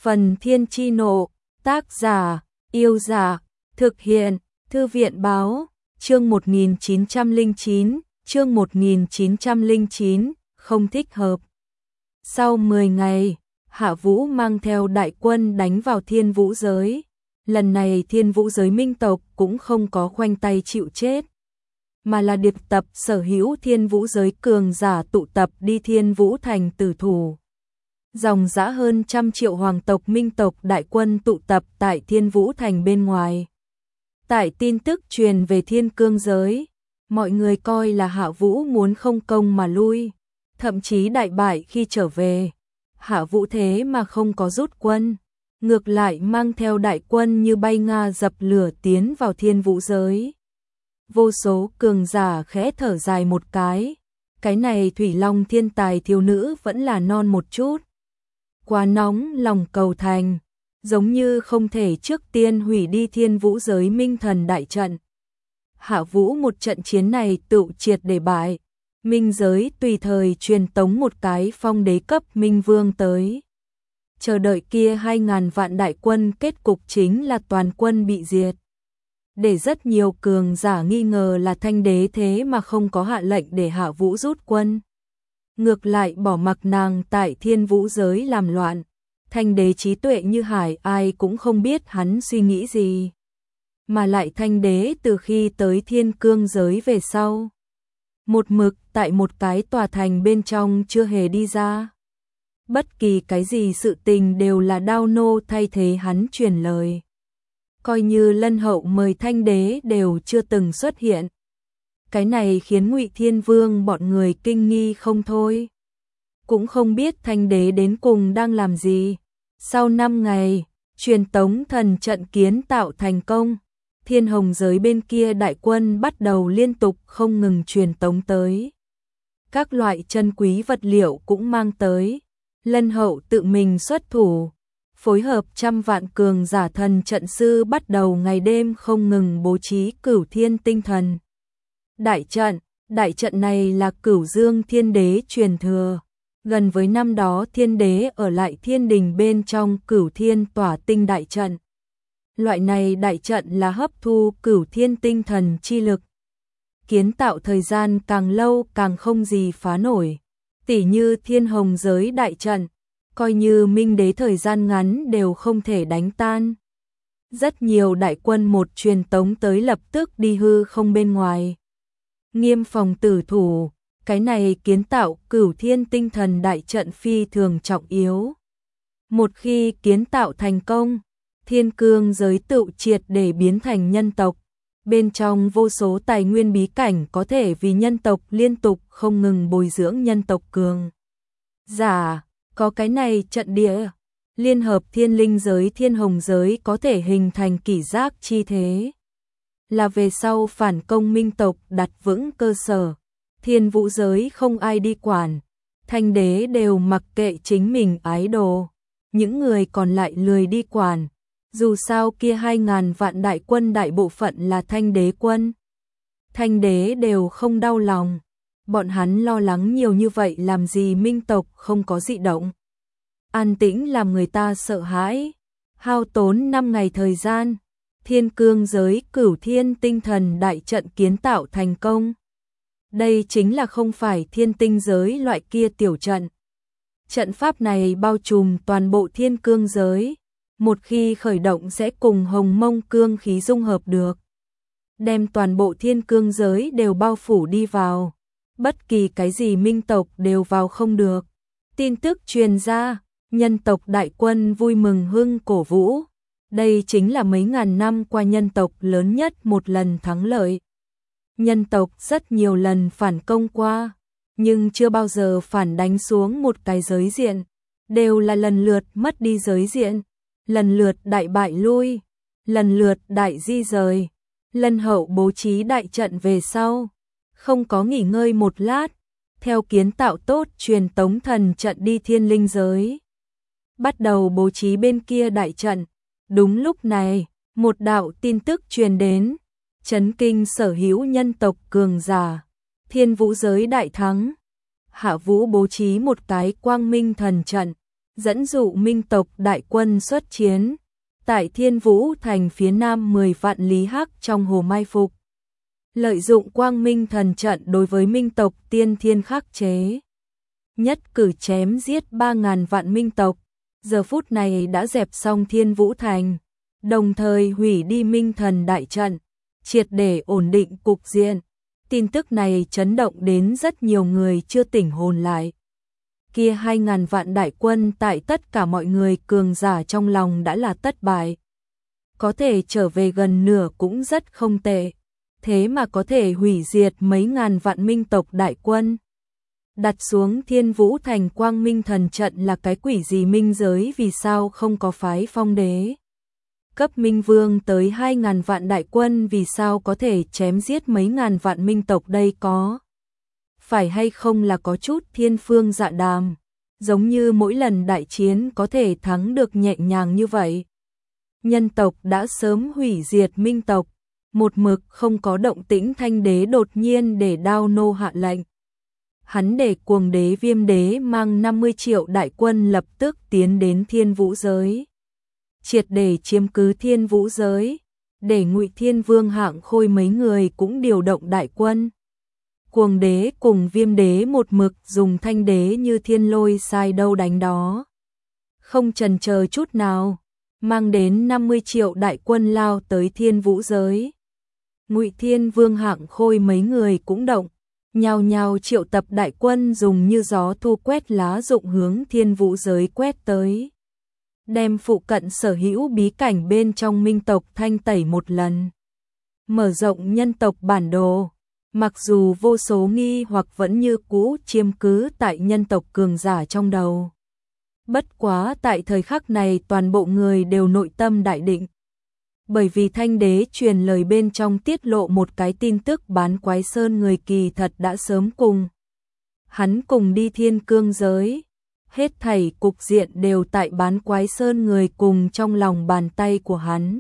Phần Thiên Chi Nộ, tác giả, Yêu Giả, thực hiện, Thư viện Báo, chương 1909, không thích hợp. Sau 10 ngày, Hạ Vũ mang theo đại quân đánh vào Thiên Vũ giới. Lần này Thiên Vũ giới minh tộc cũng không có khoanh tay chịu chết, mà là điệp tập sở hữu Thiên Vũ giới cường giả tụ tập đi Thiên Vũ thành tử thủ. Dòng dã hơn 100 triệu hoàng tộc minh tộc đại quân tụ tập tại Thiên Vũ thành bên ngoài. Tại tin tức truyền về Thiên Cương giới, mọi người coi là Hạ Vũ muốn không công mà lui, thậm chí đại bại khi trở về. Hạ Vũ thế mà không có rút quân, ngược lại mang theo đại quân như bay nga dập lửa tiến vào Thiên Vũ giới. Vô số cường giả khẽ thở dài một cái này Thủy Long thiên tài thiếu nữ vẫn là non một chút. Quá nóng lòng cầu thành, giống như không thể trước tiên hủy đi Thiên Vũ giới minh thần đại trận. Hạ Vũ một trận chiến này tự triệt để bại, minh giới tùy thời truyền tống một cái phong đế cấp minh vương tới. Chờ đợi kia 2.000 vạn đại quân, kết cục chính là toàn quân bị diệt. Để rất nhiều cường giả nghi ngờ là Thanh đế thế mà không có hạ lệnh để Hạ Vũ rút quân. Ngược lại bỏ mặc nàng tại Thiên Vũ giới làm loạn. Thanh đế trí tuệ như hải, ai cũng không biết hắn suy nghĩ gì. Mà lại Thanh đế từ khi tới Thiên Cương giới về sau, một mực tại một cái tòa thành bên trong chưa hề đi ra. Bất kỳ cái gì sự tình đều là Đao Nô thay thế hắn truyền lời. Coi như Lân Hậu mời Thanh đế đều chưa từng xuất hiện. Cái này khiến Ngụy Thiên Vương bọn người kinh nghi không thôi. Cũng không biết Thanh đế đến cùng đang làm gì. Sau 5 ngày, truyền tống thần trận kiến tạo thành công. Thiên Hồng giới bên kia đại quân bắt đầu liên tục không ngừng truyền tống tới. Các loại chân quý vật liệu cũng mang tới. Lân Hậu tự mình xuất thủ, phối hợp 100 vạn cường giả thần trận sư bắt đầu ngày đêm không ngừng bố trí Cửu Thiên tinh thần đại trận này là Cửu Dương Thiên Đế truyền thừa, gần với năm đó Thiên Đế ở lại thiên đình bên trong Cửu Thiên tỏa tinh đại trận. Loại này đại trận là hấp thu Cửu Thiên tinh thần chi lực, kiến tạo thời gian càng lâu càng không gì phá nổi. Tỉ như Thiên Hồng giới đại trận, coi như Minh đế thời gian ngắn đều không thể đánh tan. Rất nhiều đại quân một truyền tống tới lập tức đi hư không bên ngoài. Nghiêm phòng tử thủ, cái này kiến tạo Cửu Thiên tinh thần đại trận phi thường trọng yếu. Một khi kiến tạo thành công, Thiên Cương giới tự triệt để biến thành nhân tộc. Bên trong vô số tài nguyên bí cảnh có thể vì nhân tộc liên tục không ngừng bồi dưỡng nhân tộc cường giả. Có cái này trận địa, liên hợp Thiên Linh giới Thiên Hồng giới có thể hình thành kỷ giác chi thế. Là về sau phản công minh tộc đặt vững cơ sở. Thiên Vũ giới không ai đi quản, Thanh đế đều mặc kệ chính mình ái đồ. Những người còn lại lười đi quản. Dù sao kia 2.000 vạn đại quân đại bộ phận là Thanh đế quân. Thanh đế đều không đau lòng. Bọn hắn lo lắng nhiều như vậy làm gì, minh tộc không có dị động. An tĩnh làm người ta sợ hãi. Hao tốn 5 ngày thời gian, Thiên Cương giới Cửu Thiên tinh thần đại trận kiến tạo thành công. Đây chính là không phải Thiên Tinh giới loại kia tiểu trận. Trận pháp này bao trùm toàn bộ Thiên Cương giới. Một khi khởi động sẽ cùng Hồng Mông cương khí dung hợp được, đem toàn bộ Thiên Cương giới đều bao phủ đi vào. Bất kỳ cái gì minh tộc đều vào không được. Tin tức truyền ra, nhân tộc đại quân vui mừng hưng cổ vũ. Đây chính là mấy ngàn năm qua nhân tộc lớn nhất một lần thắng lợi. Nhân tộc rất nhiều lần phản công qua, nhưng chưa bao giờ phản đánh xuống một cái giới diện. Đều là lần lượt mất đi giới diện, lần lượt đại bại lui, lần lượt đại di rời. Lân Hậu bố trí đại trận về sau, không có nghỉ ngơi một lát, theo kiến tạo tốt truyền tống thần trận đi Thiên Linh giới. Bắt đầu bố trí bên kia đại trận. Đúng lúc này, một đạo tin tức truyền đến, chấn kinh sở hữu nhân tộc cường giả. Thiên Vũ giới đại thắng. Hạ Vũ bố trí một cái quang minh thần trận, dẫn dụ Minh tộc đại quân xuất chiến. Tại Thiên Vũ Thành phía nam 10 vạn Lý Hắc trong hồ mai phục. Lợi dụng Quang Minh thần trận đối với Minh tộc tiên thiên khắc chế. Nhất cử chém giết 3.000 vạn Minh tộc. Giờ phút này đã dẹp xong Thiên Vũ Thành. Đồng thời hủy đi Minh thần đại trận. Triệt để ổn định cục diện. Tin tức này chấn động đến rất nhiều người chưa tỉnh hồn lại. Kia 2.000 vạn đại quân tại tất cả mọi người cường giả trong lòng đã là thất bại. Có thể trở về gần nửa cũng rất không tệ. Thế mà có thể hủy diệt mấy ngàn vạn Minh tộc đại quân. Đặt xuống Thiên Vũ Thành Quang Minh thần trận là cái quỷ gì minh giới, vì sao không có phái phong đế? Cấp Minh Vương tới 2.000 vạn đại quân, vì sao có thể chém giết mấy ngàn vạn Minh tộc đây, có phải hay không là có chút thiên phương dạ đàm, giống như mỗi lần đại chiến có thể thắng được nhẹ nhàng như vậy. Nhân tộc đã sớm hủy diệt Minh tộc, một mực không có động tĩnh. Thanh đế đột nhiên để Đao Nô hạ lệnh. Hắn để Cuồng đế Viêm đế mang 50 triệu đại quân lập tức tiến đến Thiên Vũ giới. Triệt để chiếm cứ Thiên Vũ giới, để Ngụy Thiên Vương Hạng Khôi mấy người cũng điều động đại quân. Cuồng đế cùng Viêm đế một mực dùng Thanh đế như thiên lôi sai đâu đánh đó. Không chần chờ chút nào, mang đến 50 triệu đại quân lao tới Thiên Vũ giới. Ngụy Thiên Vương Hạng Khôi mấy người cũng động, nhao nhao triệu tập đại quân dùng như gió thu quét lá rụng hướng Thiên Vũ giới quét tới. Đem phụ cận sở hữu bí cảnh bên trong Minh tộc thanh tẩy một lần. Mở rộng nhân tộc bản đồ. Mặc dù vô số nghi hoặc vẫn như cũ chiếm cứ tại nhân tộc cường giả trong đầu. Bất quá tại thời khắc này toàn bộ người đều nội tâm đại định. Bởi vì Thanh đế truyền lời bên trong tiết lộ một cái tin tức, Bán Quái Sơn người kỳ thật đã sớm cùng hắn cùng đi Thiên Cương giới. Hết thảy cục diện đều tại Bán Quái Sơn người cùng trong lòng bàn tay của hắn.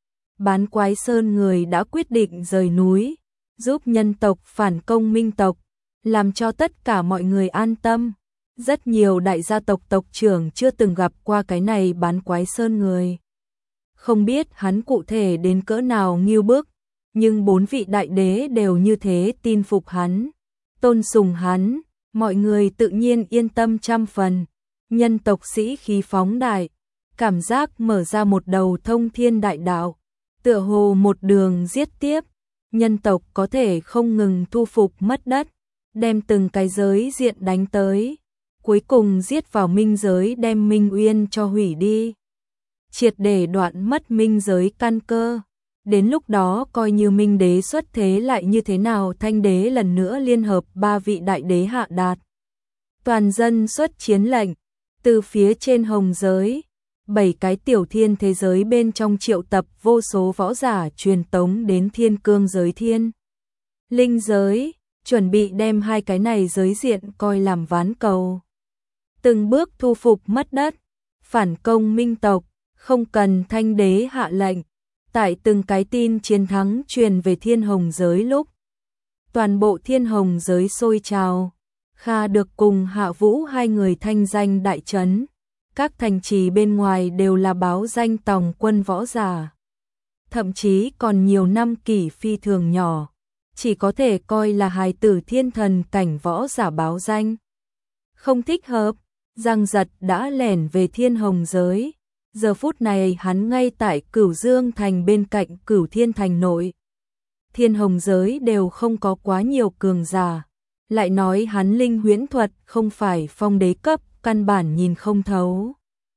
Bán Quái Sơn người đã quyết định rời núi, giúp nhân tộc phản công Minh tộc, làm cho tất cả mọi người an tâm. Rất nhiều đại gia tộc tộc trưởng chưa từng gặp qua cái này Bán Quái Sơn người. Không biết hắn cụ thể đến cỡ nào nghêu bức, nhưng 4 vị đại đế đều như thế tin phục hắn, tôn sùng hắn, mọi người tự nhiên yên tâm trăm phần. Nhân tộc sĩ khí phóng đại, cảm giác mở ra một đầu thông thiên đại đạo, tựa hồ một đường giết tiếp. Nhân tộc có thể không ngừng thu phục mất đất, đem từng cái giới diện đánh tới, cuối cùng giết vào Minh giới, đem Minh Uyên cho hủy đi, triệt để đoạn mất Minh giới căn cơ. Đến lúc đó coi như Minh đế xuất thế lại như thế nào, Thanh đế lần nữa liên hợp 3 vị đại đế hạ đạt toàn dân xuất chiến lệnh. Từ phía trên hồng giới, 7 cái tiểu thiên thế giới bên trong triệu tập vô số võ giả truyền tống đến Thiên Cương giới, Thiên Linh giới, chuẩn bị đem 2 cái này giới diện coi làm ván cầu. Từng bước thu phục mất đất, phản công Minh tộc, không cần Thanh đế hạ lệnh. Tại từng cái tin chiến thắng truyền về Thiên Hồng giới lúc, toàn bộ Thiên Hồng giới sôi trào. Kha được cùng Hạ Vũ hai người thanh danh đại chấn, các thành trì bên ngoài đều là báo danh tòng quân võ giả. Thậm chí còn nhiều năm kỷ phi thường nhỏ, chỉ có thể coi là hài tử thiên thần cảnh võ giả báo danh. Không thích hợp, Giang Giật đã lẻn về Thiên Hồng giới. Giờ phút này hắn ngay tại Cửu Dương thành bên cạnh Cửu Thiên thành nội. Thiên Hồng giới đều không có quá nhiều cường giả. Lại nói hắn linh huyễn thuật không phải phong đế cấp, căn bản nhìn không thấu.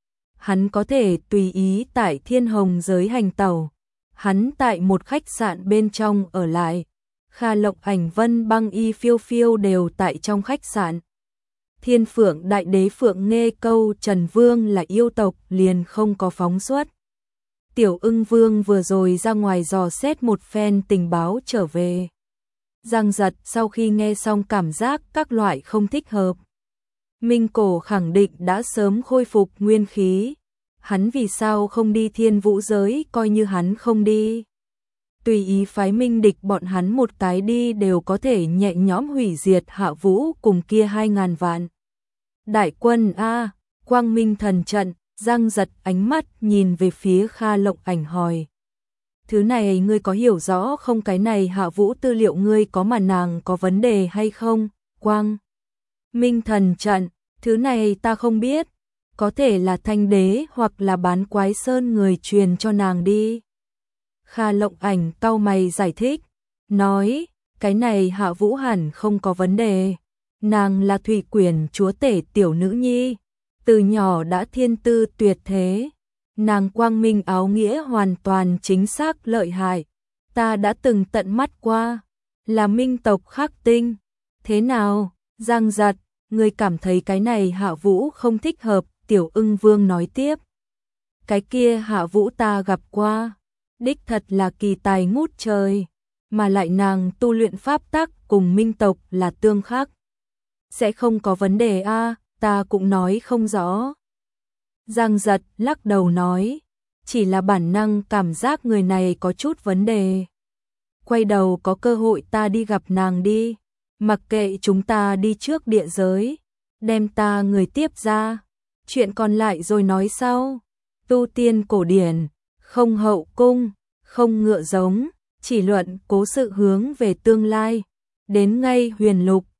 Hắn có thể tùy ý tại Thiên Hồng giới hành tẩu. Hắn tại một khách sạn bên trong ở lại. Kha Lộc, Ảnh Vân, Băng Y, Phiêu Phiêu đều tại trong khách sạn. Thiên Phượng đại đế Phượng Nghê câu Trần Vương là yêu tộc liền không có phóng xuất. Tiểu Ưng Vương vừa rồi ra ngoài dò xét một phen tình báo trở về. Giang Giật sau khi nghe xong cảm giác các loại không thích hợp. Minh Cổ khẳng định đã sớm khôi phục nguyên khí. Hắn vì sao không đi Thiên Vũ giới, coi như hắn không đi. Tùy ý phái Minh địch bọn hắn một cái đi đều có thể nhẹ nhõm hủy diệt Hạ Vũ cùng kia 2.000 vạn. Đại quân A, Quang Minh thần trận, Giang Giật ánh mắt nhìn về phía Kha Lộng Ảnh hỏi. Thứ này ngươi có hiểu rõ không, cái này Hạ Vũ tư liệu ngươi có mà nàng có vấn đề hay không? Quang Minh thần trận, thứ này ta không biết, có thể là Thanh Đế hoặc là Bán Quái Sơn người truyền cho nàng đi. Kha Lộng Ảnh cau mày giải thích, nói, cái này Hạ Vũ hẳn không có vấn đề, nàng là Thủy Quyển chúa tể tiểu nữ nhi, từ nhỏ đã thiên tư tuyệt thế, nàng quang minh áo nghĩa hoàn toàn chính xác lợi hại, ta đã từng tận mắt qua, là minh tộc Khắc Tinh. Thế nào, Giang Giật, ngươi cảm thấy cái này Hạ Vũ không thích hợp? Tiểu Ưng Vương nói tiếp. Cái kia Hạ Vũ ta gặp qua, đích thật là kỳ tài ngút trời, mà lại nàng tu luyện pháp tắc cùng minh tộc là tương khắc. Sẽ không có vấn đề a, ta cũng nói không rõ. Giang Giật lắc đầu nói, chỉ là bản năng cảm giác người này có chút vấn đề. Quay đầu có cơ hội ta đi gặp nàng đi, mặc kệ chúng ta đi trước địa giới, đem ta người tiếp ra, chuyện còn lại rồi nói sau. Tu tiên cổ điển, không hậu cung, không ngựa giống, chỉ luận cố sự hướng về tương lai, đến ngay huyền lục,